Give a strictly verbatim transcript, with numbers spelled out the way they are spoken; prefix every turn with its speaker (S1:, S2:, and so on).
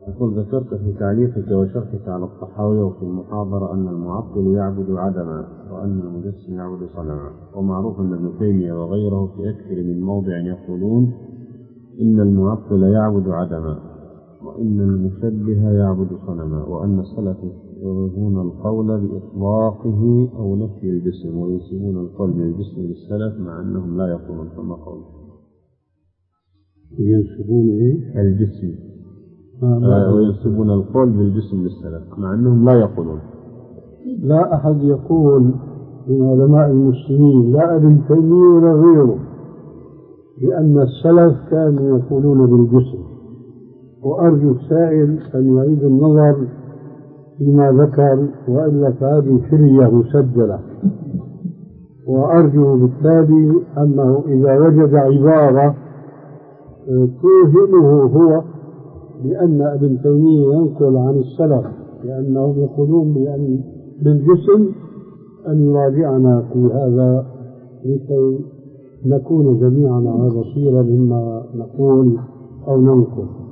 S1: يقول: ذكرت في تعليقك وشرحك على الطحاوي وفي المحاضرة أن المعطل يعبد عدما وأن المجسم يعبد صنما، ومعروف أن ابن تيمية وغيره في أكثر من موضع يقولون إن المعطل يعبد عدما وإن المشبه يعبد صنما، وأن السلف يظهرون القول بإطلاقه أو نفي الجسم وينسبون القول بالجسم للسلف مع أنهم لا يقولون كما قول.
S2: ينسبون إيه؟
S1: الجسم
S2: آه
S1: آه وينسبون القول بالجسم للسلف مع أنهم لا يقولون.
S2: لا أحد يقول من علماء المسلمين لا ابن تيمية ولا غيره لأن السلف كانوا يقولون بالجسم، وأرجو السائل أن يعيد النظر فيما ذكر وإلا فهذه فرية مسجلة، وأرجو بالتالي أنه إذا وجد عبارة توهمه هو بأن ابن تيمية ينقل عن السلف لأنهم يقولون بأن بالجسم أن يراجعنا في هذا لكي نكون جميعا على بصيرة مما نقول أو ننقل.